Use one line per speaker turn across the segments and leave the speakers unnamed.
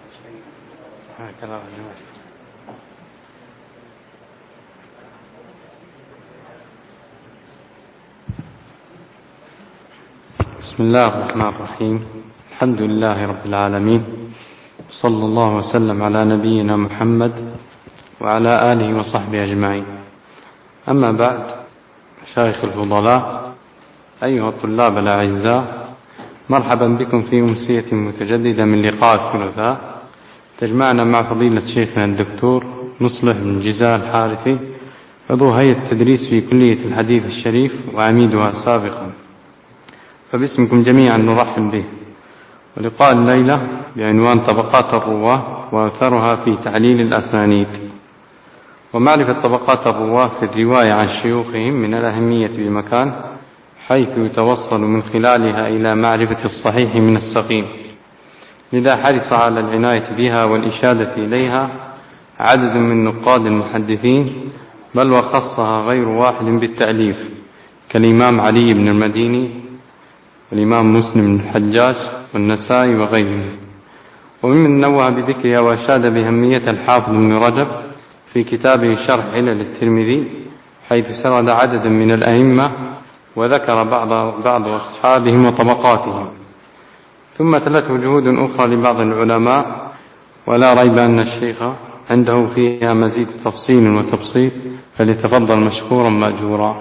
بسم الله الرحمن الرحيم. الحمد لله رب العالمين، صلى الله وسلم على نبينا محمد وعلى آله وصحبه أجمعين. أما بعد، مشايخ الفضلاء، أيها الطلاب الأعزاء، مرحبا بكم في أمسية متجددة من لقاء الثلاثاء تجمعنا مع فضيلة شيخنا الدكتور مصلح بن جزال الحارثي، عضو هيئة التدريس في كلية الحديث الشريف وعميدها سابقا، فباسمكم جميعا نرحب به. ولقاء الليلة بعنوان طبقات الرواة وأثرها في تعليل الأسانيد. ومعرفة طبقات الرواة في الرواية عن شيوخهم من الأهمية بمكان، حيث يتوصل من خلالها إلى معرفة الصحيح من السقيم، لذا حرص على العناية بها والإشادة إليها عدد من نقاد المحدثين، بل وخصها غير واحد بالتأليف، كالإمام علي بن المديني والإمام مسلم بن الحجاج والنسائي وغيرهم. وممن نوه بذكرها وأشاد بأهمية الحافظ بن رجب في كتابه شرح علل الترمذي، حيث سرد عددا من الأئمة وذكر بعض أصحابهم وطبقاتهم. ثم تلته جهود أخرى لبعض العلماء، ولا ريب أن الشيخ عنده فيها مزيد تفصيل وتبسيط، فليتفضل مشكورا مأجورا.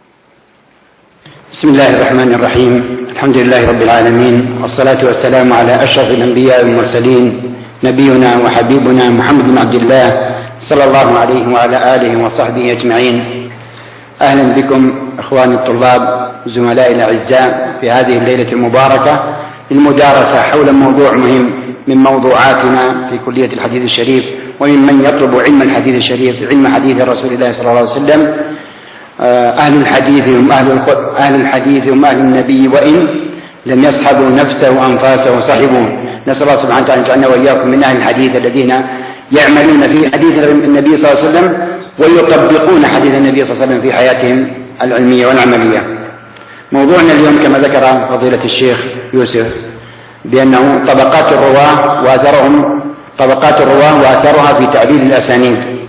بسم الله الرحمن الرحيم. الحمد لله رب العالمين، والصلاة والسلام على أشرف الأنبياء والمرسلين، نبينا وحبيبنا محمد بن عبد الله صلى الله عليه وعلى آله وصحبه أجمعين. أهلا بكم إخواني الطلاب زملائي الأعزاء في هذه الليلة المباركة للمدارسة حول موضوع مهم من موضوعاتنا في كلية الحديث الشريف، وممن يطلب علم الحديث الشريف، علم حديث رسول الله صلى الله عليه وسلم. أهل الحديث هم أهل النبي، وإن لم يصحبوا نفسه وأنفاسه صحبوه. نسأل الله سبحانه وتعالى أن يجعلنا وإياكم من أهل الحديث الذين يعملون في حديث النبي صلى الله عليه وسلم ويطبقون حديث النبي صلى الله عليه وسلم في حياتهم العلمية والعملية. موضوعنا اليوم كما ذكر فضيلة الشيخ يوسف بأنه طبقات الرواة وأثرها في تعديل الأسانيد.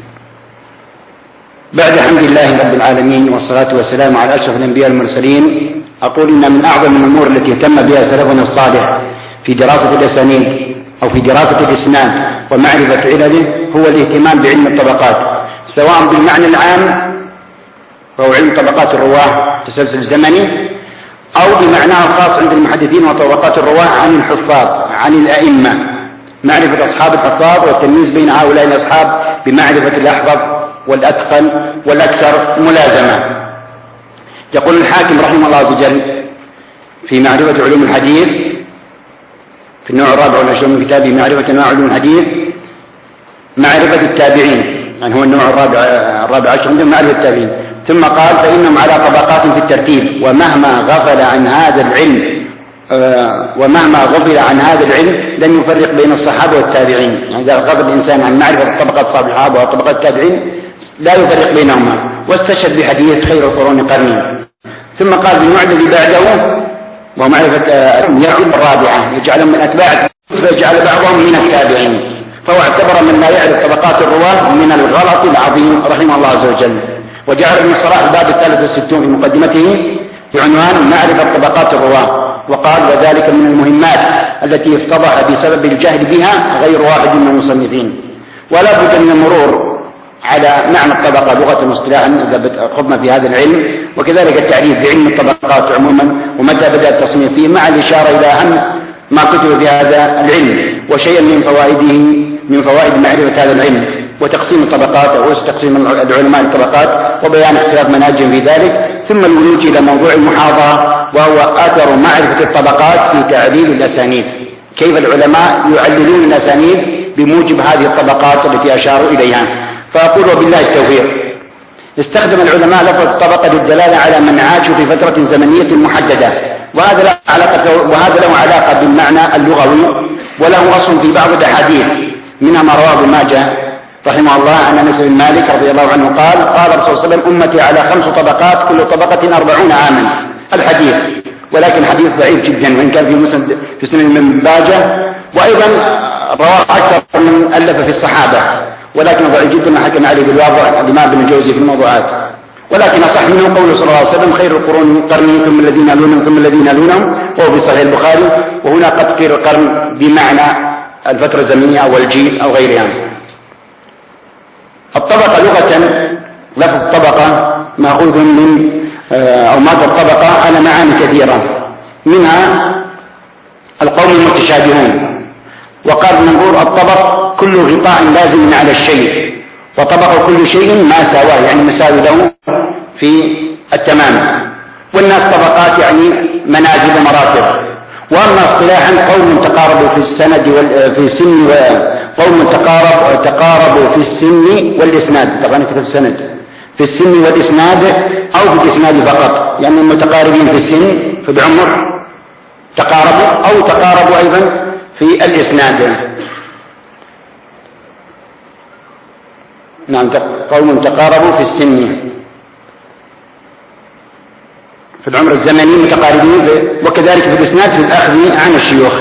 بعد حمد الله رب العالمين والصلاة والسلام على أشرف الأنبياء المرسلين، أقول إن من أعظم الأمور التي اهتم بها سلفنا الصالح في دراسة الأسانيد أو في دراسة الإسناد ومعرفة علله هو الاهتمام بعلم الطبقات، سواء بالمعنى العام وهو علم طبقات الرواة تسلسل زمني، أو بمعناه الخاص عند المحدثين وطبقات الرواة عن الحفاظ، عن الأئمة، معرفة أصحاب الحفاظ والتمييز بين هؤلاء الأصحاب بمعرفة الأحفظ والأتقن والأكثر ملازمة. يقول الحاكم رحمه الله عز وجل في معرفة علوم الحديث في النوع 24 من كتابه معرفة أنواع علوم الحديث، معرفة التابعين، يعني هو النوع 14 من معرفة التابعين. ثم قال: فإنهم على طبقات في الترتيب، ومهما غفل عن هذا العلم لم يفرق بين الصحابة والتابعين. يعني إذا غفل الإنسان عن معرفة طبقات الصحابة وطبقات التابعين لا يفرق بينهما. واستشهد بحديث خير القرون قرني. ثم قال: بالنوع الذي بعده ومعرفة يعلم الرابعة، يجعلهم من أتباع فيجعل بعضهم من التابعين. فهو اعتبر من لا يعرف طبقات الرواة من الغلط العظيم رحمه الله عز وجل. وجعل ابن الصلاح الباب 63 في مقدمته بعنوان معرفة طبقات الرواة، وقال: وذلك من المهمات التي افتضح بسبب الجهل بها غير واحد من المصنفين. ولا بد من المرور على معنى الطبقة لغة واصطلاحا إذا خضنا في هذا العلم، وكذلك التعريف بعلم الطبقات عموما ومتى بدأ التصنيف فيه، مع الإشارة إلى أهم ما كتب في هذا العلم وشيئا من فوائد معرفة هذا العلم، وتقسيم الطبقات أو تقسيم العلماء الطبقات وبيان اختلاف مناهجهم في ذلك. ثم الولوج إلى موضوع المحاضرة، وهو أثر معرفة الطبقات في تعديل الأسانيد، كيف العلماء يعللون الأسانيد بموجب هذه الطبقات التي أشاروا إليها. فأقول وبالله التوفيق. استخدم العلماء لفظ الطبقة للدلالة على من عاشوا في فترة زمنية محددة، وهذا له علاقة بالمعنى اللغوي، وله أصل في بعض الأحاديث، منها ما رواه ابن ماجه رحمه الله عن أنس بن مالك رضي الله عنه قال الرسول صلى الله عليه وسلم: أمتي على 5 طبقات، كل طبقة 40 عاما. الحديث، ولكن حديث ضعيف جدا، وإن كان في سنن ابن ماجه. وأيضا رواه أكثر من ألف في الصحابة، ولكن ضعيف جدا ما حكم عليه بالواضع الإمام ابن الجوزي في الموضوعات. ولكن أصح منه قوله صلى الله عليه وسلم: خير القرون قرني ثم الذين يلونهم ثم الذين يلونهم، وهو في صحيح البخاري. وهنا قد قيل القرن بمعنى الفترة الزمنية أو الجيل أو غيرها. الطبقة لغة، لفظ الطبقة مأخوذ من أو مادة الطبقة على معاني كثيرة، منها القوم المتشابهون. وقال منظور الطبق كل غطاء لازم على الشيء، وطبق كل شيء ما سواه، يعني مساوي له في التمام. والناس طبقات يعني منازل ومراتب. واما اصطلاحا قوم تقاربوا في السند في السن، قوم تقاربوا في السن والاسناد، طبعا كتب السند في السن والاسناد او في الاسناد فقط، يعني المتقاربين في السن في العمر تقاربوا، او تقاربوا ايضا في الاسناد. نعم، قوم تقاربوا في السن في العمر الزمني متقاربين، وكذلك في الإسناد في الأخذ عن الشيوخ.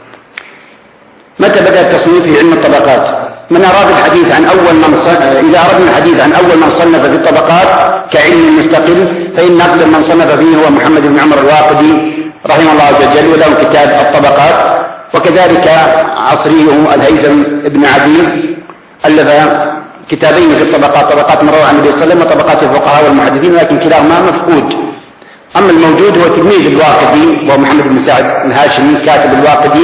متى بدأ التصنيف في علم الطبقات؟ من أراد الحديث عن إذا أردنا الحديث عن أول من صنف في الطبقات كعلم مستقل، فإن أقدم من صنف فيه هو محمد بن عمر الواقدي رحمه الله عز وجل، وله كتاب الطبقات. وكذلك عصريه الهيثم بن عدي ألف كتابين في الطبقات: طبقات من روى عن النبي صلى الله عليه وسلم وطبقات الفقهاء والمحدثين، لكن كلاهما مفقود. أما الموجود هو تلميذ الواقدي، وهو محمد بن سعد الهاشمي كاتب الواقدي،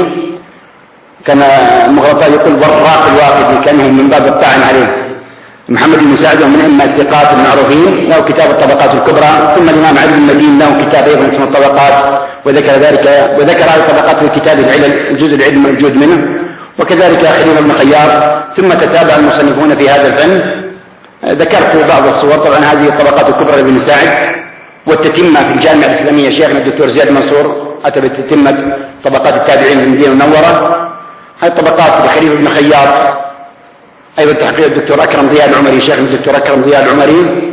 كان المغرطاء يقول وراق الواقدي، كانه من باب الطعن عليه. محمد بن سعد ومن أئمة الثقات المعروفين، له كتاب الطبقات الكبرى. ثم الإمام علي بن المدين له كتاب أيضا اسمه الطبقات، وذكر هذه الطبقات في كتاب العلل، الجزء العلم موجود منه. وكذلك خليل بن خيار. ثم تتابع المصنفون في هذا الفن. ذكرت بعض الصور، طبعا هذه الطبقات الكبرى لابن سعد. والتتمة في الجامعة الإسلامية شيخنا الدكتور زياد منصور أتى بتتمة طبقات التابعين في المدينة المنورة. هذه الطبقات لخليل بن خياط، أيضا تحقيق الدكتور أكرم ضياء العمري، شيخنا الدكتور أكرم ضياء العمري.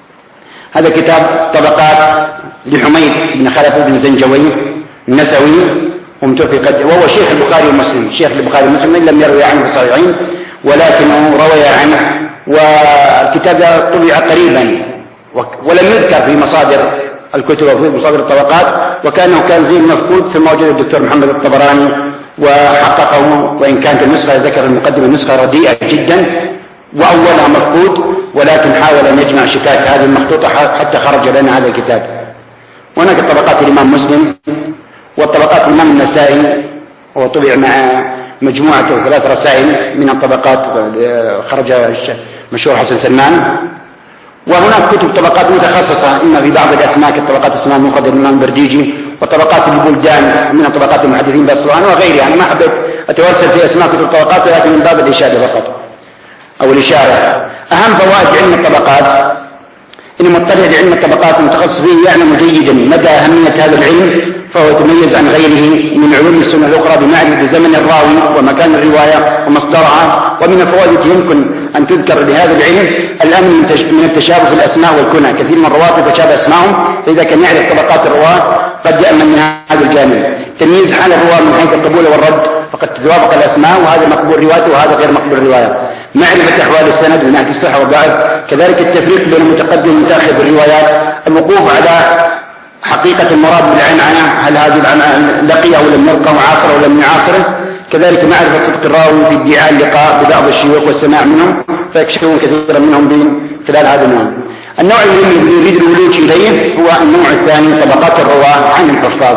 هذا كتاب طبقات لحميد بن خلف بن زنجوي النسوي، وهو شيخ البخاري ومسلم، شيخ البخاري ومسلم إن لم يروي عنه في الصحيحين، ولكنه روي عنه. والكتاب طبع قريبا ولم يذكر في مصادر الكتب وفي مصادر الطبقات، كان زين مفقود. ثم وجد الدكتور محمد الطبراني وحققه، وإن كانت النسخة ذكر المقدمة نسخة رديئة جدا وأولها مفقود، ولكن حاول أن يجمع شتات هذه المخطوطة حتى خرج لنا هذا الكتاب. وهناك طبقات الإمام مسلم والطبقات الإمام النسائي، هو طبع مع مجموعة 3 رسائل من الطبقات، خرج مشهور حسن سلمان. وهناك كتب طبقات متخصصة، إما في بعض الأسماء كطبقات اسمها المخضر الإمام البرديجي، وطبقات البلدان من طبقات المحدثين بأصفهان وغيرها. أنا ما حبيت أتوسل في أسماء كتب الطبقات، ولكن من باب الإشارة فقط أو الإشارة. أهم فوائد علم الطبقات: إن مطلع لعلم الطبقات المتخصص فيه يعلم جيدا مدى أهمية هذا العلم، فهو يتميز عن غيره من علوم السنة الأخرى بمعرفة زمن الراوي ومكان الرواية ومصدرها. ومن الفوائد التي يمكن أن تذكر لهذا العلم الأمن من التشابه في الأسماء والكنى. كثير من الرواة تتشابه أسمائهم، فإذا كان يعرف طبقات الرواة قد يأمن من هذا الجانب. تمييز حال الرواة من حيث القبول والرد، فقد تتوافق الأسماء وهذا مقبول روايته وهذا غير مقبول رواية. معرفة أحوال السند من ناحية الصحة والضعف. كذلك التفريق بين المتقدم والمتأخر في الروايات. الوقوف على حقيقة المراد بالعنعنة، هل هذه العنعنة لقيه أو لم يلقه، وعاصره أو لم يعاصره. كذلك معرفة صدق الراوي في ادعاء اللقاء ببعض الشيوخ والسماع منهم، فيكشفون كثيرا منهم خلال هذا النوع. النوع الذي يريد الولوج إليه هو النوع الثاني، طبقات الرواة عن الحفاظ.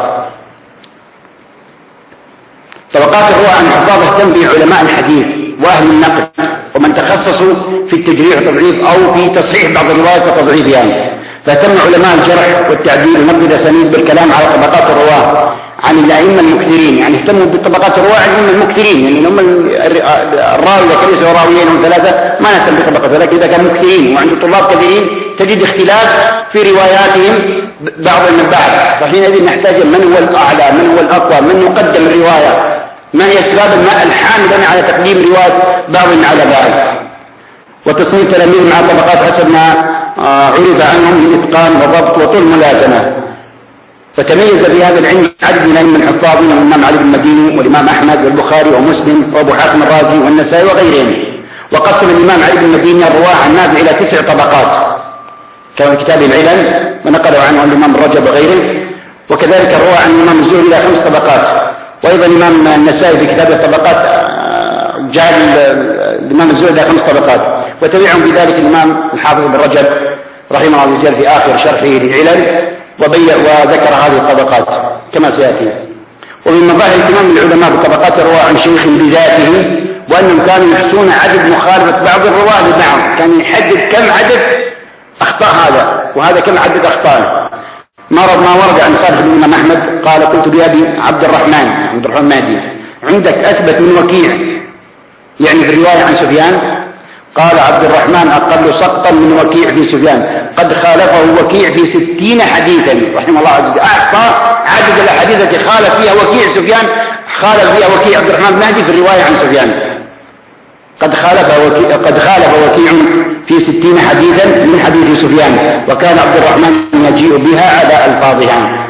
طبقات الرواة عن الحفاظ اهتم به علماء الحديث وأهل النقد، ومن تخصصوا في التجريح والتضعيف أو في تصحيح بعض الروايات وتضعيفها يعني. فاهتم علماء الجرح والتعديل ونقد الأسانيد بالكلام على طبقات الرواة عن الأئمة المكثرين، يعني اهتموا بطبقات الرواة عن الأئمة المكثرين، يعني هم الراوي إذا كان ليس راويين أو 3 ما نهتم بطبقته، لكن إذا كانوا مكثرين وعنده طلاب كثيرين تجد اختلاف في رواياتهم بعض من بعض، فحينئذ نحتاج من هو الأعلى، من هو الأقوى، من يقدم الرواية، ما هي أسباب الحاملة على تقديم رواية بعض على بعض. وتصنيف تلاميذ مع طبقات حسب ما عرف عنهم من إتقان وضبط وطول ملازمة. وتميز في هذا العلم عدد من أئمة الحفاظ منهم الإمام علي بن المديني والإمام أحمد والبخاري ومسلم وأبو حاتم الرازي والنسائي وغيرهم. وقسم الإمام علي بن المديني الرواة عن نافع إلى 9 طبقات كما في كتاب العلل ونقله عنه الإمام الرجب وغيره، وكذلك الرواة عن الإمام الزهري إلى 5 طبقات. وأيضا الإمام النسائي في كتاب الطبقات جعل الإمام الزهري إلى 5 طبقات، وتبعهم بذلك الإمام الحافظ بن رجب رحمه الله جل في آخر شرحه للعلل وذكر هذه الطبقات كما سيأتي. ومن مظاهر اهتمام العلماء بطبقات الرواة عن شيخ بذاته وأنهم كانوا يحصون عدد مخالفة بعض الرواة لبعض، كان يحدد كم عدد أخطاء هذا وهذا كم عدد أخطاء. ما ورد عن صالح بن الإمام أحمد قال قلت بأبي عبد الرحمن مهدي عندك أثبت من وكيع يعني في الرواية عن سفيان؟ قال عبد الرحمن أقل سقطا من وكيع في سفيان، قد خالفه وكيع في 60 حديثا رحمه الله عز وجل. أعطى عدد الأحاديث التي خالف فيها وكيع سفيان، خالف فيها وكيع عبد الرحمن بن مهدي في الرواية عن سفيان، قد خالف وكيع في 60 حديثا من حديث سفيان، وكان عبد الرحمن يجيء بها على ألفاظها.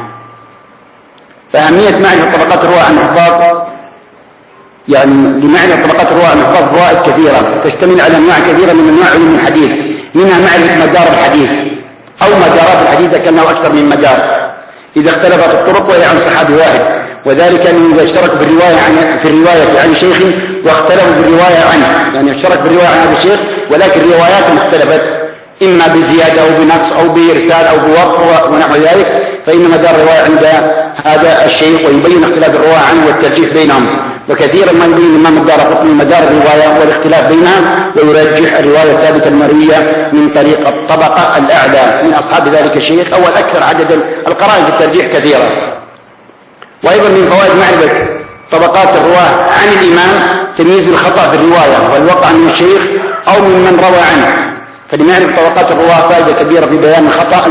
فأهمية معرفة طبقات الرواة عن الحفاظ يعني لمعنى طبقات الرواة عن الحفاظ فوائد كثيرة تشتمل على أنواع كثيرة من أنواع علم الحديث، منها معرفة مدار الحديث أو مدارات الحديث كأنه أكثر من مدار إذا اختلفت الطرق وهي عن صحابي واحد، وذلك أنه إذا اشترك في الرواية عن شيخ واختلفوا بالرواية عنه، يعني اشترك بالرواية عن هذا الشيخ ولكن رواياتهم اختلفت إما بزيادة أو بنقص أو بإرسال أو بوقف ونحو ذلك، فإن مدار الرواية عند هذا الشيخ ويبين اختلاف الرواية عنه والترجيح بينهم. وكثيرا ما يبين الإمام الدارقطني مدار الرواية والاختلاف بينها ويرجح الرواية الثابتة المروية من طريق الطبقة الأعلى من أصحاب ذلك الشيخ أو الأكثر. عدد القرائن في الترجيح كثيرة. وأيضا من فوائد معرفة طبقات الرواة عن الإمام تمييز الخطأ في الرواية والوقع من الشيخ أو من روى عنه، فلمعرفة طبقات الرواة فائدة كبيرة في بيان الخطأ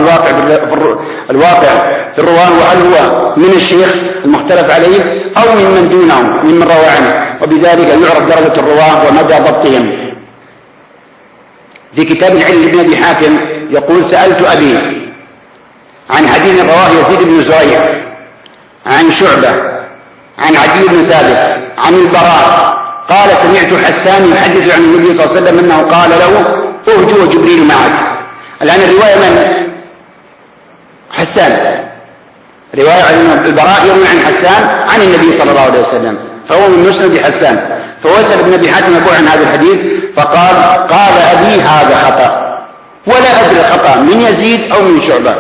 الواقع في الرواة، وهل هو من الشيخ المختلف عليه أو من دونه ممن روى عنه، وبذلك يعرف درجة الرواة ومدى ضبطهم. في كتاب العلل لابن أبي حاتم يقول سألت أبي عن حديث رواه يزيد بن زريع عن شعبة عن عدي بن ثابت عن البراء قال سمعت حسان يحدث عن النبي صلى الله عليه وسلم أنه قال له أهجو وجبريل معك. الآن الرواية من حسان، رواية عن البراء يروي عن حسان عن النبي صلى الله عليه وسلم، فهو من مسند حسان. فوسأل ابن أبي حاتم أبوه عن هذا الحديث فقال قال أبي هذا خطأ، ولا أدري الخطأ من يزيد أو من شعبة،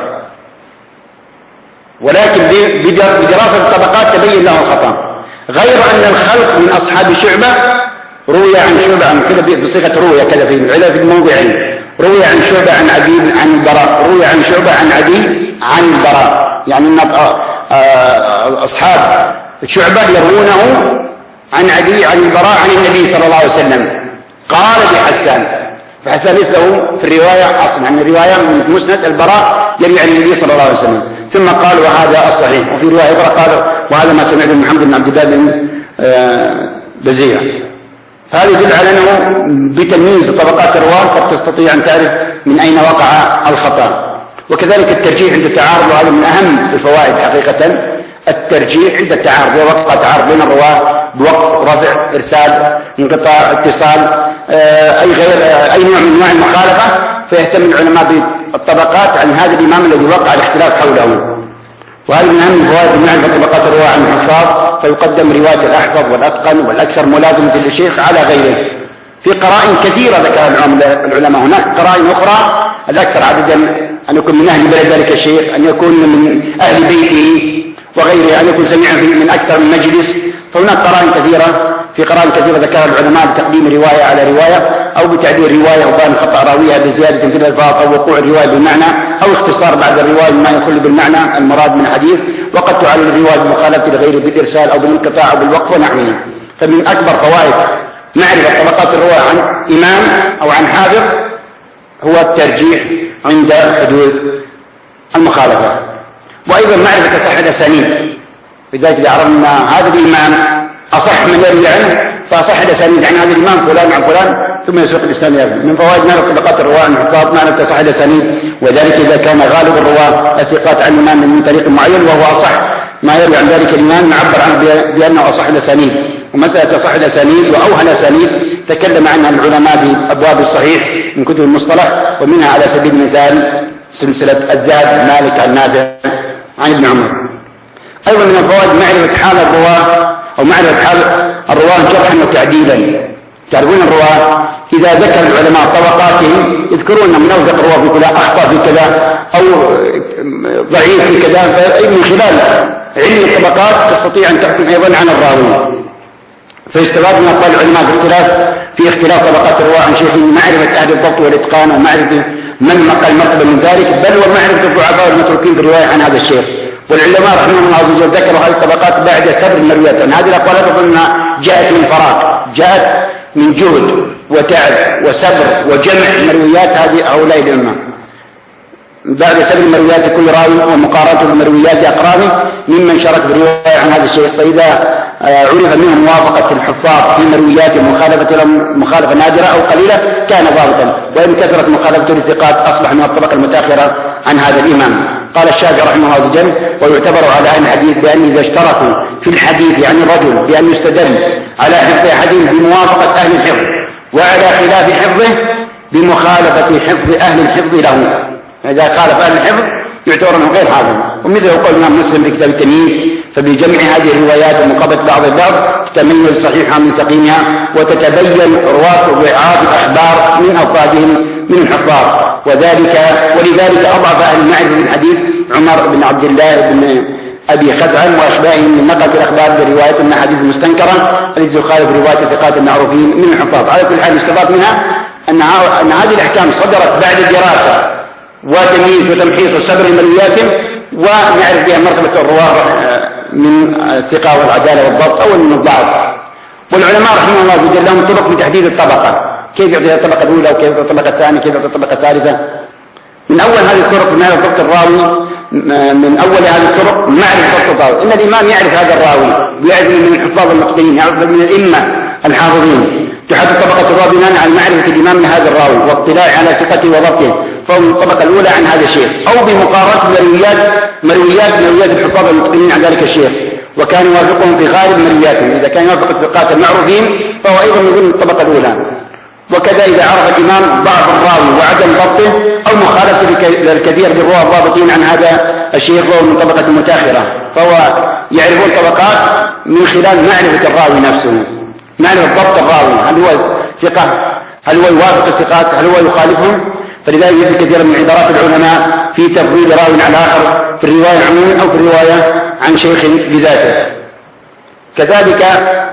ولكن بدراسة الطبقات تبين له الخطأ، غير أن الخلق من أصحاب شعبة روي عن شعبة عن كذا بصيغة روي كذا في العلل في الموضعين، روي عن شعبة عن عدي عن البراء، روي عن شعبة عن عدي عن البراء، يعني أن أصحاب شعبة يروونه عن عدي عن البراء عن النبي صلى الله عليه وسلم. قال بحسان، فحسان ليس له في الرواية أصلا، يعني الرواية من مسند البراء يروي عن النبي صلى الله عليه وسلم، ثم قال وهذا الصحيح. وفي رواية أخرى قال وهذا ما سمعت من محمد بن عبد الله بن بزيع. هذا يدل على أنه بتمييز طبقات الرواة قد تستطيع أن تعرف من أين وقع الخطأ. وكذلك الترجيح عند التعارض، وهذا من أهم الفوائد حقيقة، الترجيح عند التعارض، ووقع تعارض بين الرواة بوقف رفع إرسال انقطاع اتصال أي نوع من أنواع المخالفة، فيهتم العلماء بالطبقات عن هذا الإمام الذي وقع الاختلاف حوله. وهذا من أهم الفوائد معرفة طبقات الرواة عن الحفاظ، فيقدم رواية الأحفظ والأتقن والأكثر ملازمة للشيخ على غيره. في قرائن كثيرة ذكرها العلماء، هناك قرائن أخرى الأكثر عددا أن يكون من أهل بلد ذلك الشيخ، أن يكون من أهل بيته وغيره، أن يكون سميعا من أكثر من مجلس. فهناك قرائن كثيرة، في قرائن كثيرة ذكرها العلماء بتقديم رواية على رواية أو بتعديل رواية وبان خطأ راويها بزيادة في الألفاظ أو وقوع الرواية بالمعنى أو اختصار بعد الرواية ما يخل بالمعنى المراد من الحديث، وقد تعلل الرواية بمخالفة الغير بالإرسال أو بالانقطاع أو بالوقف ونحوه. فمن أكبر فوائد معرفة طبقات الرواية عن إمام أو عن حافظ هو الترجيح عند حدوث المخالفة. وأيضا معرفة صحة الأسانيد، لذلك إذا عرفنا هذا الإمام أصح من يروي عنه فأصح الأسانيد عن هذا الإمام فلان عن فلان ثم يسوق الإسناد. من فوائد معرفة طبقات الرواة الحفاظ معرفة تصح الأسانيد، وذلك إذا كان غالب الرواة الثقات عن الإمام من طريق معين وهو أصح ما يروي عن ذلك الإمام نعبر عنه بأنه أصح الأسانيد. ومسألة أصح الأسانيد وأوهى الأسانيد تكلم عنها العلماء بأبواب الصحيح من كتب المصطلح، ومنها على سبيل المثال سلسلة الذهب مالك عن نافع عن ابن عمر. أيضا من الفوائد معرفة حال الرواة أو معرفة حال الرواة جرحا وتعديلا. تعرفون الرواة إذا ذكر العلماء طبقاتهم يذكرون من أوثق الرواة في كذا، أخطأ في كذا، أو ضعيف في كذا، فمن خلال علم الطبقات تستطيع أن تحكم أيضا عن الراوي. فيستفاد من أقوال العلماء في اختلاف طبقات الرواة عن شيخ معرفة أهل الضبط والإتقان ومعرفة من نقل مرتبة من ذلك، بل ومعرفة الضعفاء والمتروكين في الرواية عن هذا الشيخ. والعلماء رحمهم الله عز وجل ذكروا هذه الطبقات بعد سبر المرويات، أن هذه الأقوال أظن أنها جاءت من فراغ، جاءت من جهد وتعب وسبر وجمع مرويات هؤلاء الأمة بعد سبر المرويات كل راوي ومقارنة بمرويات أقرانه ممن شارك بالرواية عن هذا الشيخ. فإذا عرف منهم موافقة الحفاظ في مروياتهم مخالفة لهم مخالفة نادرة أو قليلة كان ضابطا، وإن كثرت مخالفة للثقات أصبح من الطبقة المتأخرة عن هذا الإمام. قال الشافعي رحمه الله عز وجل: ويعتبر على أهل الحديث بأن إذا اشتركوا في الحديث عن الرجل بأن يستدل على حفظ أحدهم بموافقة أهل الحفظ وعلى خلاف حفظه بمخالفة حفظ أهل الحفظ له. إذا خالف أهل الحفظ يعتبر أنه غير حاضر. ومثل قول الإمام مسلم في كتاب التمييز: فبجمع هذه الروايات ومقابلة بعض البعض تتميز صحيحها من سقيمها وتتبين رواة ضعاف الأخبار من أفرادهم من الحفاظ. ولذلك أضعف أهل المعرفة من الحديث عمر بن عبد الله بن أبي خثعم وأشباههم من نقلة الأخبار برواية من أحاديث مستنكرة التي تخالف رواية الثقات المعروفين من الحفاظ. على كل حال استفاد منها أن هذه الأحكام صدرت بعد دراسة وتمييز وتمحيص وسبر مروياتهم ونعرف بها مرتبة الرواة من الثقة والعدالة والضبط أو من الضعف. والعلماء رحمه الله عز وجل لهم طرق في تحديد الطبقة، كيف يعطي الطبقة الأولى وكيف يعطي الطبقة الثانية كيف يعطي الطبقة الثالثة. من أول هذه الطرق معرفة ضبط الراوي، من أول هذه الطرق معرفة ضبط الراوي. إن الإمام يعرف هذا الراوي ويعرف من الحفاظ المتقنين، يعرف من الأئمة الحافظين. تحدد طبقة الراوي بناء على معرفة الإمام لهذا الراوي واطلاع على ثقته وضبطه، فهو من الطبقة الأولى عن هذا الشيخ، أو بمقارنة مرويات الحفاظ المتقنين عن ذلك الشيخ، وكان يوافقهم في غالب مروياتهم. إذا كان يوافق الثقات المعروفين فهو أيضا من ضمن الطبقة الأولى. وكذا إذا عرف الإمام ضعف الراوي وعدم ضبطه أو مخالفة الكثير بالرواة الضابطين عن هذا الشيخ فهو من طبقة متأخرة، فهو يعرفون طبقات من خلال معرفة الراوي نفسه، معرفة ضبط الراوي، هل هو ثقة، هل هو يوافق الثقات، هل هو يخالفهم. فلذلك يجد كثيرا من عبارات العلماء في تفضيل راوي على آخر في الرواية عموما أو في الرواية عن شيخ بذاته. كذلك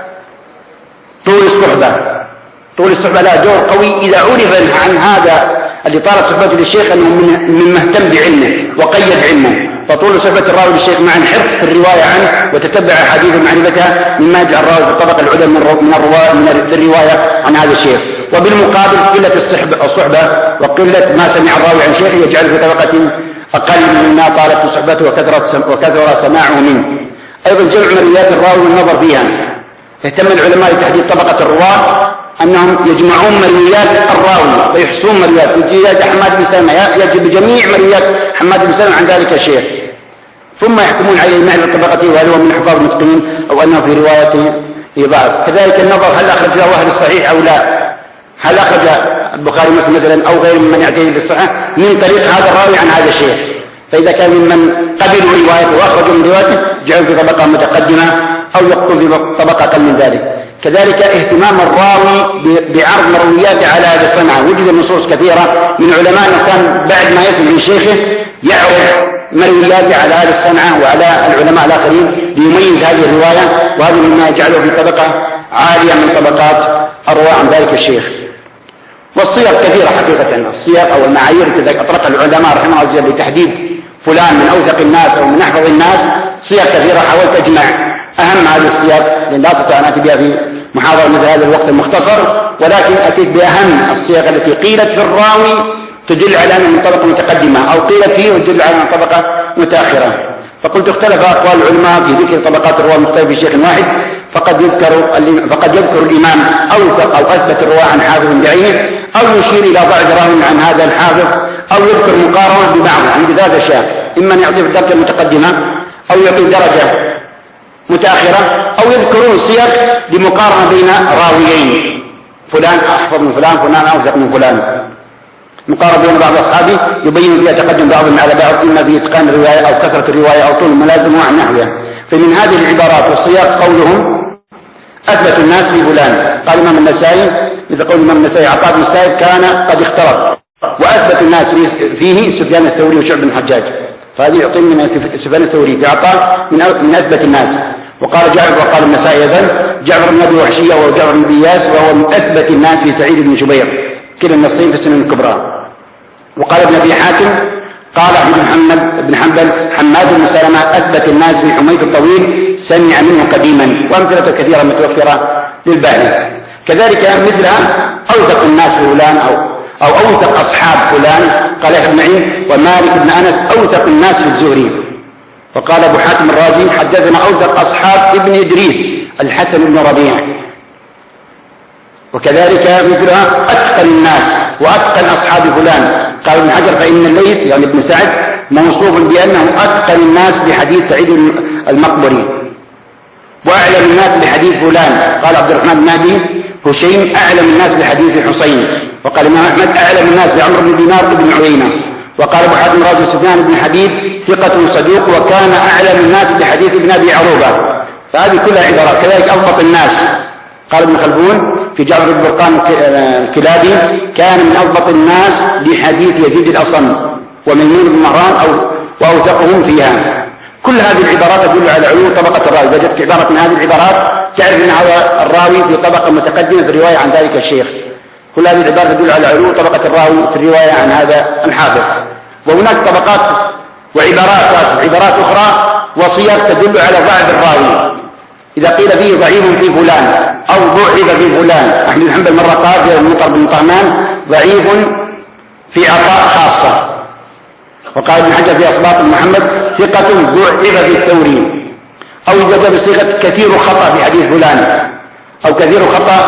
طول الصحبة لا دور قوي إذا عرف عن هذا اللي طالت صحبته للشيخ أنه من مهتم بعلمه وقيد علمه، فطول صحبة الراوي للشيخ مع الحرص في الرواية عنه وتتبع أحاديث معرفتها مما يجعل الراوي في الطبقة العلى من الرواة في الرواية عن هذا الشيخ. وبالمقابل قلة الصحبة وقلة ما سمع الراوي عن شيخه يجعل في طبقة أقل مما طالت صحبته وكثر سماعه منه. أيضا جمع مرويات الراوي والنظر فيها. اهتم العلماء بتحديد طبقة الرواة أنهم يجمعون مرويات الراوي ويحصون مرويات. يجي حماد بن سلمة يجب جميع مرويات حماد بن سلمة عن ذلك الشيخ، ثم يحكمون عليه معرفة طبقته وهل هو من حفاظ المتقنين أو أنه في روايته ضعف. كذلك النظر هل أخرج له أهل الصحيح أو لا، هل أخرج البخاري مثلا أو غير ممن يعتني بالصحة من طريق هذا الراوي عن هذا الشيخ. فإذا كان ممن قبلوا روايته وأخرجوا من روايته جعلوا في طبقة متقدمة أو يقتل في طبقة أقل من ذلك. كذلك اهتمام الراوي بعرض مروياته على هذه الصنعة. وجد نصوص كثيرة من علماء كان بعد ما يسمع من شيخه يعرض مروياته على هذه الصنعة وعلى العلماء الآخرين ليميز هذه الرواية، وهذا مما يجعله في طبقة عالية من طبقات الرواة عن ذلك الشيخ. والصيغ كثيرة حقيقة، الصيغ أو المعايير التي أطلقها العلماء رحمه الله عز وجل لتحديد فلان من أوثق الناس أو من أحفظ الناس صيغ كثيرة. حاولت أجمع أهم هذه الصيغ لأن لا أستطيع أن أتي بها في محاضرة مثل هذا الوقت المختصر، ولكن أتيت بأهم الصيغ التي قيلت في الراوي تدل على أنه من طبقة متقدمة أو قيلت فيه وتدل على أنه من طبقة متأخرة. فقلت اختلف أقوال العلماء في ذكر طبقات الرواة المختلفة في شيخ واحد، فقد يذكر الإمام أوثق أو أثبت الرواة عن حافظ بعينه، أو يشير إلى ضعف راو عن هذا الحافظ، أو يذكر مقارنة ببعض عند ذات الشيء، إما أن يعطيه الدرجة المتقدمة أو يعطيه درجة متأخرة، أو يذكرون صيغ لمقارنة بين راويين، فلان أحفظ من فلان، فلان أوثق من فلان، مقارنة بين بعض أصحابه يبين فيها تقدم بعضهم على بعض، إما في إتقان الرواية أو كثرة الرواية أو طول الملازمة عن نحوها. فمن هذه العبارات والصيغ قولهم أثبت الناس بفلان، قال الإمام النسائي مثل قول الإمام النسائي عطاء بن السائب كان قد اختلط، وأثبت الناس فيه سفيان الثوري وشعب بن الحجاج، فهذه يعطي من سفيان الثوري في عطاء من أثبت الناس. وقال جعفر، وقال النسائي أيضا جعفر بن أبي وحشية وجعفر بن بياس وهو من أثبت الناس في سعيد بن جبير، كلا النصين في السنن الكبرى. وقال ابن أبي حاتم قال أحمد بن حنبل حماد بن سلمة أثبت الناس في حميد الطويل سمع منه قديما، وأمثلة كثيرة متوفرة للباحث. كذلك مثل أوثق الناس فلان أو أوثق أصحاب فلان، قال ابن معين ومالك بن أنس أوثق الناس في الزهري. وقال أبو حاتم الرازي حدثنا أوثق أصحاب ابن إدريس الحسن بن ربيع. وكذلك مثلها أتقن الناس وأتقن أصحاب فلان، قال ابن حجر فإن الليث يعني ابن سعد موصوف بأنه أتقن الناس بحديث سعيد المقبري، وأعلم الناس بحديث فلان، قال عبد الرحمن بن مهدي هشيم أعلم الناس بحديث الحسين، وقال الإمام أحمد أعلم الناس بعمرو بن دينار بن عيينة، وقال أبو حاتم الرازي سفيان بن حبيب ثقة صدوق وكان أعلم الناس بحديث ابن أبي عروبة. فهذه كلها عبارات. كذلك أوثق الناس، قال ابن خلدون في جعفر البرقان الكلابي كان من أضبط الناس بحديث يزيد الأصم وميمون بن مهران وأوثقهم فيها. كل هذه العبارات تدل على علو طبقة الراوي. إذا جدت عبارة من هذه العبارات تعرف أن هذا الراوي في طبقة متقدمة في الرواية عن ذلك الشيخ. كل هذه العبارات تدل على علو طبقة الراوي في الرواية عن هذا الحافظ. وهناك طبقات وعبارات أخرى وصيغ تدل على ضعف الراوي. إذا قيل فيه ضعيف في فلان أو ضعف في فلان، أحمد بن حنبل مرة قال في المطر بن طهمان ضعيف في عطاء خاصة، وقال ابن حجر في أصباط محمد ثقة ضعف في الثوري. أو إذا جاء بصيغة كثير خطأ في حديث فلان، أو كثير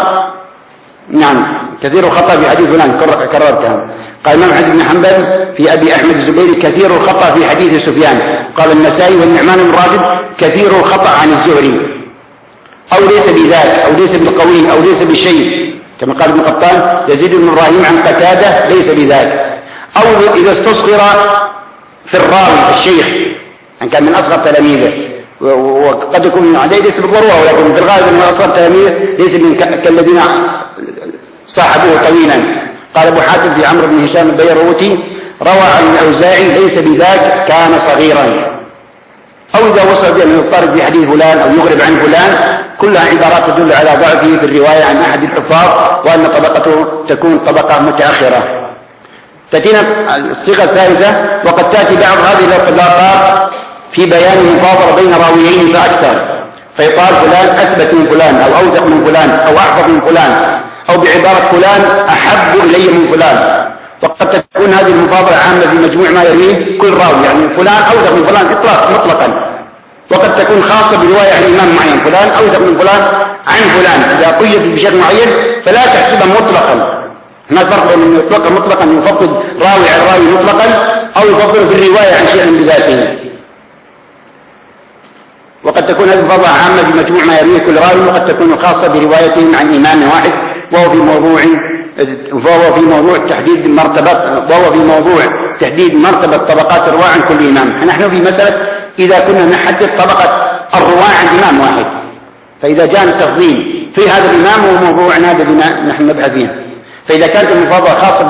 خطأ في حديث فلان كررتها. قال الإمام أحمد بن حنبل في أبي أحمد الزبيري كثير الخطأ في حديث سفيان. قال النسائي والنعمان بن راشد كثير الخطأ عن الزهري، أو ليس بذاك، أو ليس بالقوي، أو ليس بشيء، كما قال ابن قطان يزيد بن إبراهيم عن قتادة ليس بذاك. أو إذا استصغر في الراوي الشيخ أن كان من أصغر تلاميذه، وقد يكون عليه ليس بالضرورة، ولكن في الغالب من أصغر تلاميذه ليس كالذين صاحبوه طويلا. قال أبو حاتم في عمرو بن هشام البيروتي روى عن الأوزاعي ليس بذاك كان صغيرا. أو إذا وصل بأن يضطرب في حديث فلان أو يغرب عن فلان، كلها عبارات تدل على ضعفه في الرواية عن أحد الحفاظ، وأن طبقته تكون طبقة متأخرة. تأتينا الصيغة الثالثة، وقد تأتي بعض هذه الطبقات في بيان المفاضلة بين راويين فأكثر، فيقال فلان أثبت من فلان أو أوثق من فلان أو أحفظ من فلان، أو بعبارة فلان أحب إلي من فلان. وقد تكون هذه المفاضلة عامة في مجموع ما يرويه كل راوي، يعني فلان أوثق من فلان مطلقا. وقد تكون خاصة برواية عن إمام معين، فلان أوثق من فلان عن فلان. إذا قيدت بشيء معين فلا تحسبها مطلقا. هناك فرق بين يطلق مطلقا يفضل راوي عن راوي مطلقا، أو يفضل في الرواية عن شيء بذاته. وقد تكون هذه المفاضلة عامة في مجموع ما يرويه كل راوي، وقد تكون خاصة بروايتهم عن إمام واحد، وهو في موضوع تحديد مرتبة طبقات الرواة عن كل إمام. نحن في مسألة إذا كنا نحدد طبقة الرواة عن إمام واحد، فإذا جاء التفضيل في هذا الإمام هو موضوعنا الذي نحن نبحث فيه. فإذا كانت المفاضلة خاصة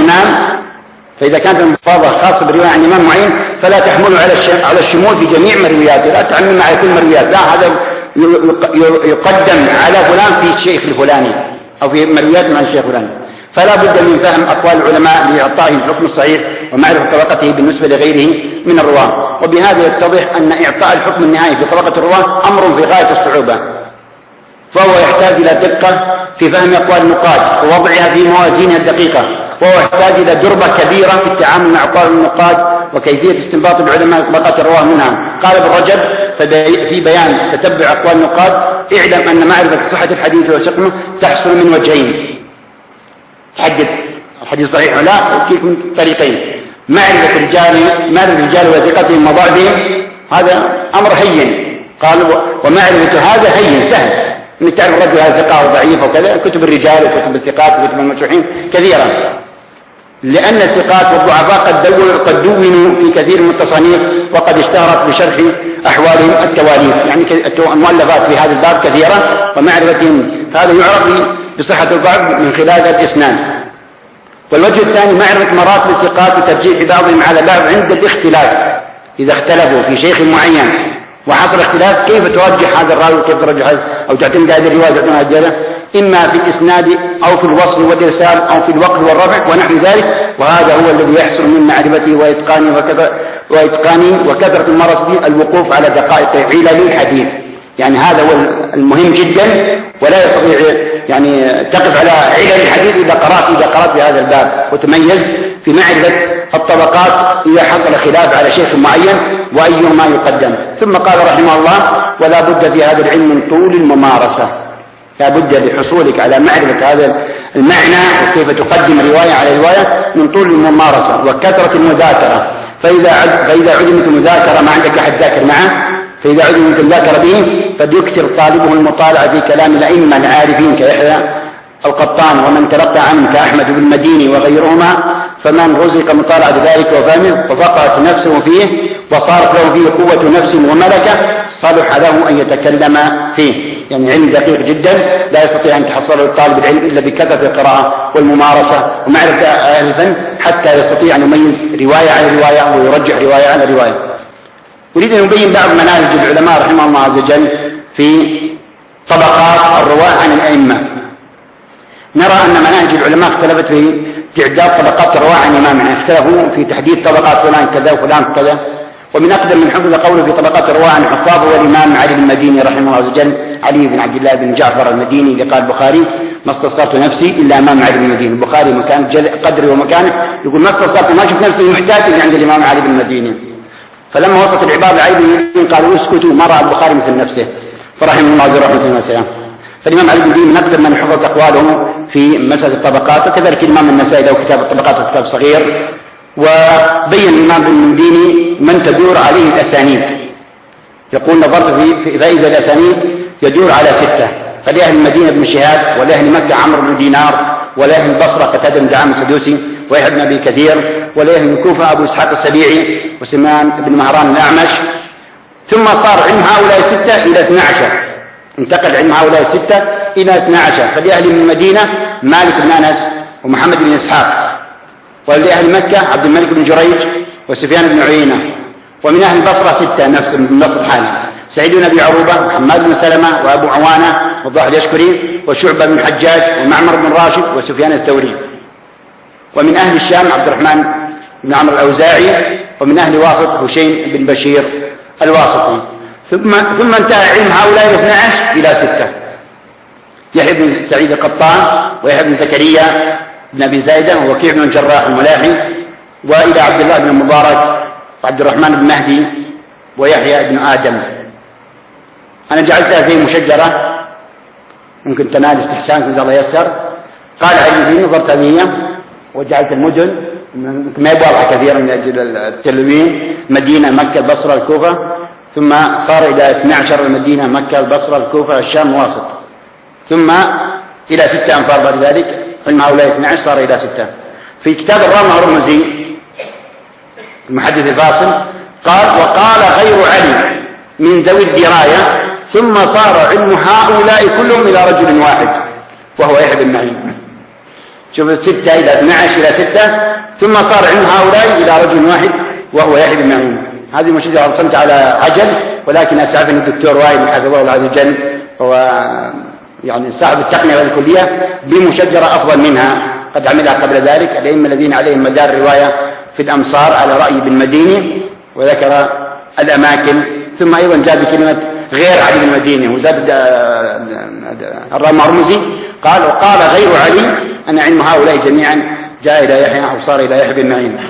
برواية عن إمام معين فلا تحمل على الشمول في جميع مروياته، لا تعمم على كل مرويات، لا، هذا يقدم على فلان في الشيخ الفلاني أو في مرويات عن الشيخ الفلاني. فلا بد من فهم أقوال العلماء لإعطائه الحكم الصحيح ومعرفة طبقته بالنسبة لغيره من الرواة. وبهذا يتضح أن إعطاء الحكم النهائي في طبقة الرواة أمر في غاية الصعوبة، فهو يحتاج إلى دقة في فهم أقوال النقاد ووضعها في موازينها الدقيقة، وهو يحتاج إلى دربة كبيرة في التعامل مع أقوال النقاد وكيفية استنباط العلماء طبقات الرواه منها. قال ابن رجب في بيان تتبع أقوال النقاد: اعلم أن معرفة صحة الحديث وسقمه تحصل من وجهين. تحدد الحديث صحيح ولا من طريقين: معرفة الرجال وثقتهم وضعفهم، هذا أمر هين. قال ومعرفة هذا هين سهل، انك تعرف الرجل هذا ثقة او ضعيف وكذا. كتب الرجال وكتب الثقات وكتب المرجوحين كثيرا، لأن الثقات والضعفاء قد دونوا في كثير من التصانيف، وقد اشتهرت بشرح أحوالهم التواليف، يعني المؤلفات في هذا الباب كثيرة، ومعرفتهم هذا يعرف بصحة الضعف من خلال الإسناد. والوجه الثاني معرفة مراتب الثقات وترجيح بعضهم على بعض عند الاختلاف. إذا اختلفوا في شيخ معين وحصل اختلاف، كيف ترجح هذا الراوي وكيف ترجح هذا، أو تعتمد هذه الرواية تعتمد هذه الرواية، إما في الإسناد أو في الوصل والإرسال أو في الوقف والرفع ونحو ذلك. وهذا هو الذي يحصل من معرفته وإتقانه وكثرة المرس به الوقوف على دقائق علل الحديث. يعني هذا هو المهم جدا، ولا يستطيع يعني تقف على علل الحديث إذا قرأت في هذا الباب وتميز في معرفة الطبقات إذا حصل خلاف على شيخ معين وأيهما يقدم. ثم قال رحمه الله: ولا بد في هذا العلم من طول الممارسة. لا بد لحصولك على معرفة هذا المعنى وكيف تقدم رواية على رواية من طول الممارسة وكثرة المذاكرة. فإذا عدمت المذاكرة ما عندك أحد ذاكر معه، فإذا عدمت المذاكرة به فليكثر طالبه المطالعة في كلام الأئمة العارفين كيحيى القطان ومن تلقى عنه كأحمد بن المديني وغيرهما، فمن رزق مطالعة ذلك وفهمه وفقهت نفسه فيه وصارت له فيه قوة نفس وملكة، صلح له أن يتكلم فيه. يعني علم دقيق جدا لا يستطيع أن تحصله الطالب العلم إلا بكثرة القراءة والممارسة ومعرفة أهل الفن حتى يستطيع أن يميز رواية على رواية ويرجح رواية على رواية. أريد أن يبين بعض مناهج العلماء رحمه الله عز وجل في طبقات الرواة عن الأئمة. نرى أن مناهج العلماء اختلفت في تعداد طبقات الرواة عن إمامنا، اختلفوا في تحديد طبقات فلان كذا وفلان كذا. ومن أقدم من حفظ قوله في طبقات الرواة عن حفاظه هو الإمام علي بن المديني رحمه الله عز وجل، علي بن عبد الله بن جعفر المديني، اللي قال البخاري: ما استصغرت نفسي إلا أمام علي بن المديني. البخاري مكان قدره ومكانه يقول ما استصغرت، ما شفت نفسي محتاج اللي عند الإمام علي بن المديني. فلما وصلت العباد علي بن المديني قالوا: اسكتوا، ما رأى البخاري مثل نفسه، فرحمه الله عز وجل. فالإمام علي بن المديني من أقدم من حفظت أقواله في مسألة الطبقات، وكذلك الإمام النسائي له كتاب الطبقات وكتاب صغير. وبين الإمام بن المديني من تدور عليه الأسانيد، يقول: نظرت فإذا الأسانيد يدور على 6، فلأهل المدينة بن شهاب، ولأهل مكة عمرو بن دينار، ولأهل البصرة قتادة بن دعامة السدوسي، ويحيى بن أبي كثير، ولأهل الكوفة أبو إسحاق السبيعي، وسمان بن مهران الأعمش. ثم صار علم هؤلاء 6 إلى 12، انتقل علم هؤلاء 6 إلى 12. فلأهل المدينة مالك بن أنس ومحمد بن إسحاق، ولأهل مكة عبد الملك بن جريج وسفيان بن عيينة. ومن أهل البصرة 6 نفس النص الحالي: سعيد بن أبي عروبة، وحماد بن سلمة، وأبو عوانة، والضاحي اليشكري، وشعبة بن الحجاج، ومعمر بن راشد، وسفيان الثوري. ومن أهل الشام عبد الرحمن بن عمرو الأوزاعي. ومن أهل واسط هشيم بن بشير الواسطي. ثم انتهى علم هؤلاء 12 إلى 6: يحيى بن سعيد القطان، ويحيى بن زكريا بن أبي زايدة، ووكيع بن الجراح الملاحي، وإلى عبد الله بن المبارك، وعبد الرحمن بن مهدي، ويحيى بن آدم. أنا جعلتها زي مشجرة ممكن تنال استحسان إذا الله يسر. قال علي: نظرت هذه وجعلت المدن ما يبغى كثيرا من أجل التلوين: مدينة، مكة، البصرة، الكوفة. ثم صار إلى 12: المدينة، مكة، البصرة، الكوفة، الشام، واسط. ثم إلى 6 أنفار بعد ذلك. علم هؤلاء 12 صار إلى 6. في كتاب الرامة هرمزي المحدث الفاصل قال: وقال غير علي من ذوي الدراية: ثم صار علم هؤلاء كلهم إلى رجل واحد وهو يحيى بن معين. شوف 6 إلى 12 إلى 6، ثم صار علم هؤلاء إلى رجل واحد وهو يحيى بن معين. هذه مشجرة رسمت على عجل، ولكن أسعفني الدكتور وائل حفظه الله عز وجل، هو يعني صاحب التقنية والكلية، بمشجرة أفضل منها قد عملها قبل ذلك الأئمة الذين عليهم مدار الرواية في الأمصار على رأي بن مديني، وذكر الأماكن. ثم أيضا جاء بكلمة غير علي بن مديني، وزاد الرامة هرمزي قال: وقال غير علي أن علم هؤلاء جميعا جاء إلى يحيى أو صار إلى يحيى بن معين.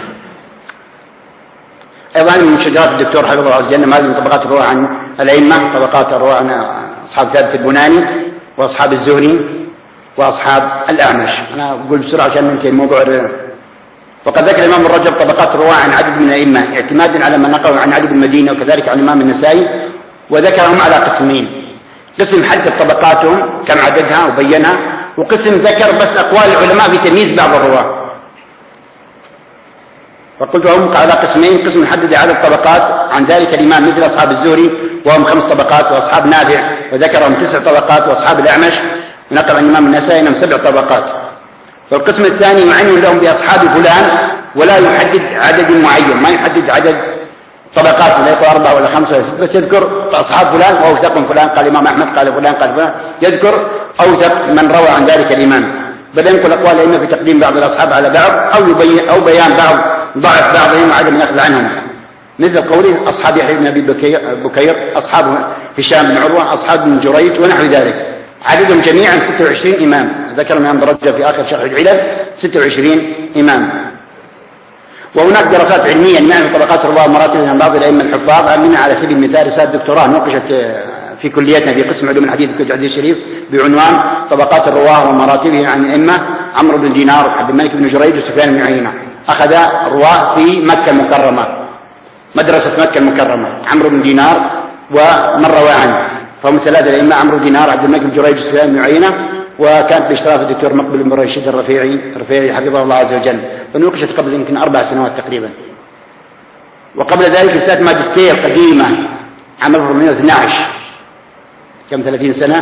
أيضا من شجرات الدكتور حفظه الله عز وجل هذه من طبقات الرواة عن الأئمة، طبقات الرواة عن أصحاب ثابت البناني وأصحاب الزهري وأصحاب الأعمش. أنا أقول بسرعة عشان ننتهي الموضوع. وقد ذكر الإمام الرجب طبقات الرواة عن عدد من الأئمة اعتمادا على ما نقله عن علي بن المديني وكذلك عن الإمام النسائي، وذكرهم على قسمين: قسم حدد طبقاتهم كم عددها وبينها، وقسم ذكر بس أقوال العلماء في تمييز بعض الرواة. فقلت هم على قسمين: قسم حدد عدد الطبقات عن ذلك الإمام مثل أصحاب الزهري وهم 5 طبقات، وأصحاب نافع وذكرهم 9 طبقات، وأصحاب الأعمش ونقل عن الإمام النسائي أنهم 7 طبقات. والقسم الثاني يعين لهم بأصحاب فلان ولا يحدد عدد معين، ما يحدد عدد طبقات، لا يقول 4 ولا 5 ولا 6، بس يذكر أصحاب فلان وأوثق فلان، قال الإمام أحمد قال فلان قال فلان، يذكر أوثق من روى عن ذلك الإمام، بل ينقل أقوال الأئمة في تقديم بعض الأصحاب على بعض أو بيان بعض ضعف بعضهم وعدم الأخذ عنهم، مثل قوله أصحاب يحيى بن أبي بكير، أصحاب هشام بن عروة، أصحاب بن جريج ونحو ذلك. عددهم جميعا 26 إمام، ذكر الإمام درجة في آخر شرح العلل 26 إمام. وهناك دراسات علمية لمعنى طبقات الرواة ومراتب من بعض الأئمة الحفاظ، منها على سبيل المثال رسالة دكتوراه نوقشت في كليتنا في قسم علوم الحديث في كلية الحديث الشريف بعنوان طبقات الرواة ومراتبه عن الأئمة عمرو بن دينار وعبد الملك بن جريج وسفيان بن عيينة. أخذ الرواة في مكة المكرمة، مدرسة مكة المكرمة، عمرو بن دينار ومن روى عنه، فهم 3 الأئمة: عمرو بن دينار، عبد الملك بن جريج وسفيان بن عيينة، وكانت بإشراف الدكتور مقبل بن رشيد الرفيعي حفظه الله عز وجل، ونوقشت قبل يمكن 4 سنوات تقريبا. وقبل ذلك رسالة ماجستير قديمة عام 1912 كم 30 سنة،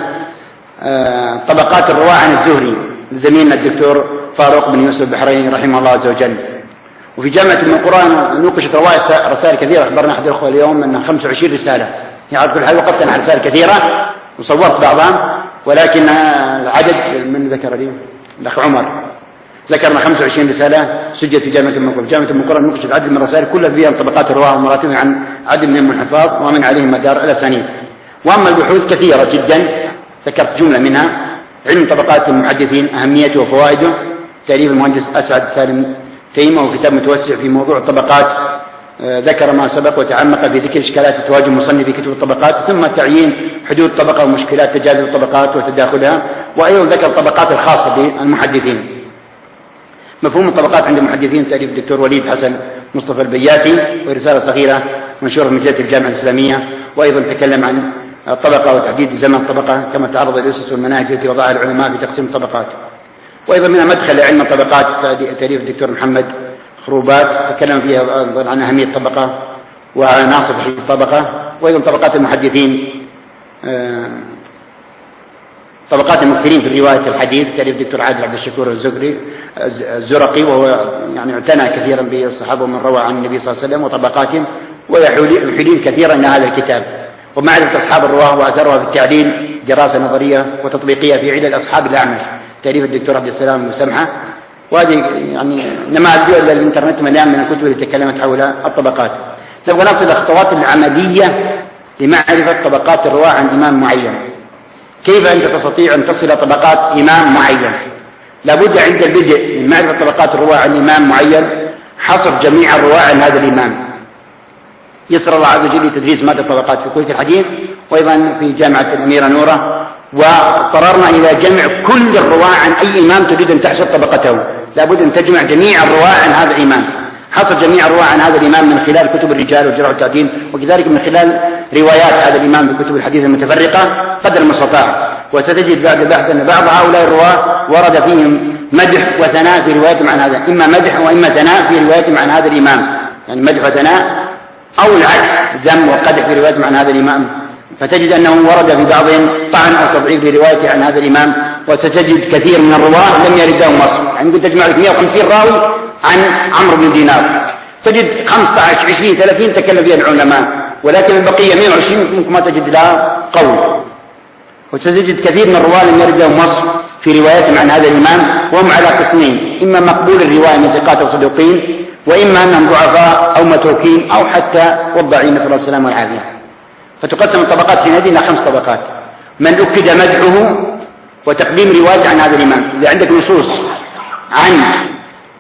طبقات الرواة عن الزهري لزميلنا الدكتور فاروق بن يوسف البحريني رحمه الله عز وجل. وفي جامعة أم القرآن نوقشت رسائل كثيرة، أخبرنا أحد الأخوة اليوم أن 25 رسالة، يعني كل حال وقفت على رسائل كثيرة وصورت بعضها، ولكن العدد من ذكر لي الأخ عمر ذكرنا 25 رسالة سجلت في جامعة أم القرآن. جامعة أم القرآن نوقشت عدد من الرسائل كلها فيها طبقات الرواة ومراتبها عن عدد من الحفاظ ومن عليهم مدار الأسانيد. وأما البحوث كثيرة جدا، ذكرت جملة منها: علم طبقات المحدثين، أهميته وفوائده، تأليف المهندس أسعد سالم تيمة، وكتاب متوسع في موضوع الطبقات، ذكر ما سبق وتعمق في ذكر إشكالات تواجه المصنف في كتب الطبقات، ثم تعيين حدود الطبقة ومشكلات تجاذب الطبقات وتداخلها، وأيضا ذكر الطبقات الخاصة بالمحدثين. مفهوم الطبقات عند المحدثين تأليف الدكتور وليد حسن مصطفى البياتي، ورسالة صغيرة منشورة في مجلة الجامعة الإسلامية. وأيضا تكلم عن الطبقة وتحديد زمن الطبقة كما تعرض الأسس والمناهج التي وضعها العلماء في تقسيم الطبقات. وأيضا منها مدخل علم الطبقات تأليف الدكتور محمد خروبات، تكلم فيها عن أهمية الطبقة وعناصر الطبقة. وأيضا طبقات المحدثين، طبقات المكثرين في رواية الحديث، تأليف الدكتور عادل عبد الشكور الزرقي، وهو يعني اعتنى كثيرا بالصحابة ومن روى عن النبي صلى الله عليه وسلم وطبقاتهم، ويحيلين كثيرا إلى هذا الكتاب. ومعرفة أصحاب الرواه وأثرها في التعليل، دراسة نظرية وتطبيقية في علل أصحاب الأعمش، تأليف الدكتور عبد السلام مسمحة. وهذه يعني نماذج الإنترنت مليان من الكتب التي تكلمت حول الطبقات. نبغى نصل إلى الخطوات العملية لمعرفة طبقات الرواة عن إمام معين. كيف أنت تستطيع أن تصل إلى طبقات إمام معين؟ لابد عند البدء من معرفة طبقات الرواة عن إمام معين حصر جميع الرواة عن هذا الإمام. يسر الله عز وجل تدريس مادة الطبقات في كلية الحديث وأيضا في جامعة الأميرة نورة، واضطررنا إلى جمع كل الرواة عن أي إمام تريد أن تحصر طبقته. لابد أن تجمع جميع الرواة عن هذا الإمام، حصر جميع الرواة عن هذا الإمام من خلال كتب الرجال والجرح والتعديل، وكذلك من خلال روايات هذا الإمام بكتب الحديث المتفرقة قدر المستطاع. وستجد بعد البحث أن بعض هؤلاء الرواة ورد فيهم مدح وثناء في روايتهم عن هذا، إما مدح وإما ثناء في روايتهم عن هذا الإمام، يعني مدح وثناء، أو العكس ذم وقدح في روايتهم عن هذا الإمام. فتجد أنه ورد في بعضهم طعن أو تضعيف في روايته عن هذا الإمام. وستجد كثير من الرواة لم يردهم وصف، يعني ممكن تجمع لك 150 راوي عن عمرو بن دينار، تجد 15 20 30 تكلم فيها العلماء، ولكن البقية 120 ممكن ما تجد لها قول. وستجد كثير من الرواة لم يردهم وصف في روايتهم عن هذا الإمام، وهم على قسمين: إما مقبول الرواية من ثقات وصدوقين، وإما أنهم ضعفاء أو متروكين أو حتى وضعين، نسأل الله السلامة والعافية. فتقسم الطبقات في هذه إلى 5 طبقات: من أكد مدحه وتقديم رواية عن هذا الإمام، إذا عندك نصوص عن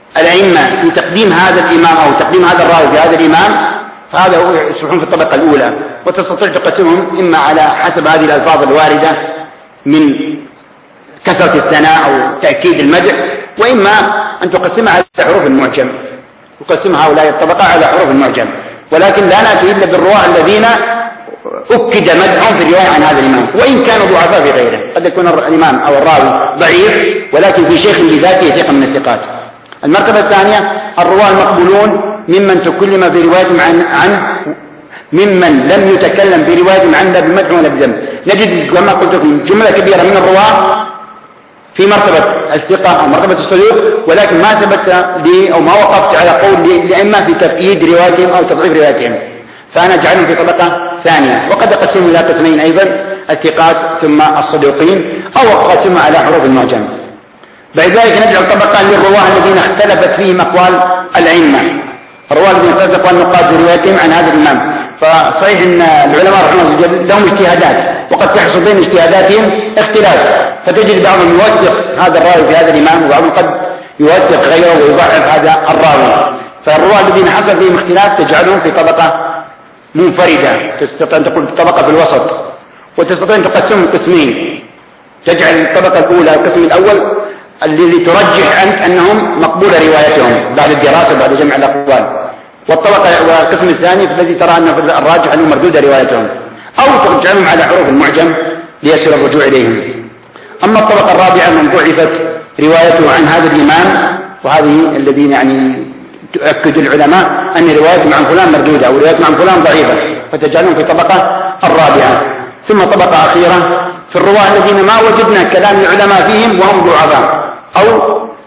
الأئمة في تقديم هذا الإمام أو تقديم هذا الراوي في هذا الإمام، فهذا هو يصبحون في الطبقة الأولى. وتستطيع تقسمهم إما على حسب هذه الألفاظ الواردة من كثرة الثناء أو تأكيد المدح، وإما أن تقسمها على حروف المعجم، تقسم هؤلاء الطبقة على حروف المعجم. ولكن لا نأتي إلا بالرواة الذين أكد مدحهم في الرواية عن هذا الإمام، وإن كانوا ضعفاء في غيره. قد يكون الإمام أو الراوي ضعيف ولكن في شيخ بذاته ثقة من الثقات. المرتبة الثانية الرواة المقبولون ممن تكلم في روايتهم عنه ممن لم يتكلم في روايتهم عنه لا بمدح ولا بذم. نجد كما قلت لكم جملة كبيرة من الرواة في مرتبة الثقة أو مرتبة الصدوق، ولكن ما ثبت لي أو ما وقفت على قول لأئمة في تفييد روايتهم أو تضعيف روايتهم، فأنا أجعلهم في طبقة ثانية. وقد أقسمهم إلى قسمين أيضا، الثقات ثم الصدوقين، أو أقسمهم على حروف المعجم. بعد ذلك نجعل طبقة للرواه الذين اختلفت فيهم أقوال الأئمة، الرواه الذين اختلفت أقوال النقاد في روايتهم عن هذا الإمام. فصحيح أن العلماء رحمه الله لهم اجتهادات، وقد تحصل بين اجتهاداتهم اختلاف، فتجد بعضهم يوثق هذا الراوي في هذا الإمام، وبعضهم قد يوثق غيره ويضعف هذا الراوي. فالرواه الذين حصل فيهم اختلاف تجعلهم في طبقة منفردة، تستطيع أن تقول طبقة في الوسط، وتستطيع أن تقسمهم قسمين، تجعل الطبقة الأولى القسم الأول الذي ترجح أنت أنهم مقبول روايتهم بعد الدراسة بعد جمع الأقوال، والقسم الثاني الذي ترى أنه الراجح أنه مردودة روايتهم، أو ترجعهم على حروف المعجم ليسهل الرجوع إليهم. أما الطبقة الرابعة من ضعفت روايته عن هذا الإمام، وهذه الذين يعني تؤكد العلماء أن روايتهم عن فلان مردودة أو روايتهم عن فلان ضعيفة، فتجعلهم في الطبقة الرابعة. ثم طبقة أخيرة في الرواة الذين ما وجدنا كلام العلماء فيهم وهم ضعفاء أو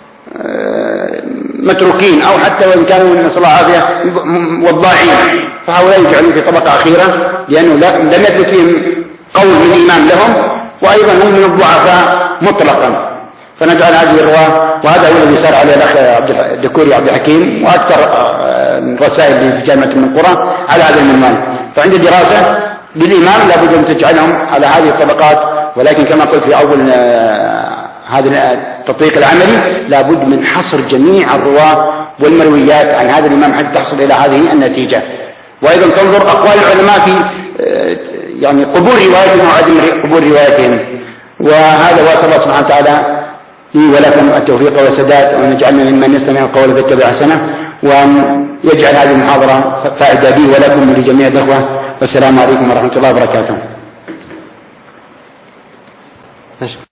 متروكين، أو حتى وإن كانوا من صلاة عافية والضاعين، فهؤلاء يجعلون في طبقة أخيرة، لأنه لم يثبت فيهم قول من الإمام لهم، وأيضا هم من الضعفاء مطلقا. فنجعل هذه الرواة، وهذا هو الذي سار عليه الأخ الدكوري عبد الحكيم وأكثر الرسائل في جامعة من القرى على هذا المنوال. فعند الدراسة للإمام لابد أن تجعلهم على هذه الطبقات، ولكن كما قلت في أول هذا التطبيق العملي لابد من حصر جميع الرواة والمرويات عن هذا الإمام حتى تحصل إلى هذه النتيجة. وأيضا تنظر أقوال العلماء في يعني قبول روايتهم وعدم قبول روايتهم. وهذا واسأل الله سبحانه وتعالى لي ولكم التوفيق والسداد، وأن يجعلنا ممن يستمع القول فيتبع أحسنه، وأن يجعل هذه المحاضرة فائدة لي ولكم ولجميع الأخوة. والسلام عليكم ورحمة الله وبركاته.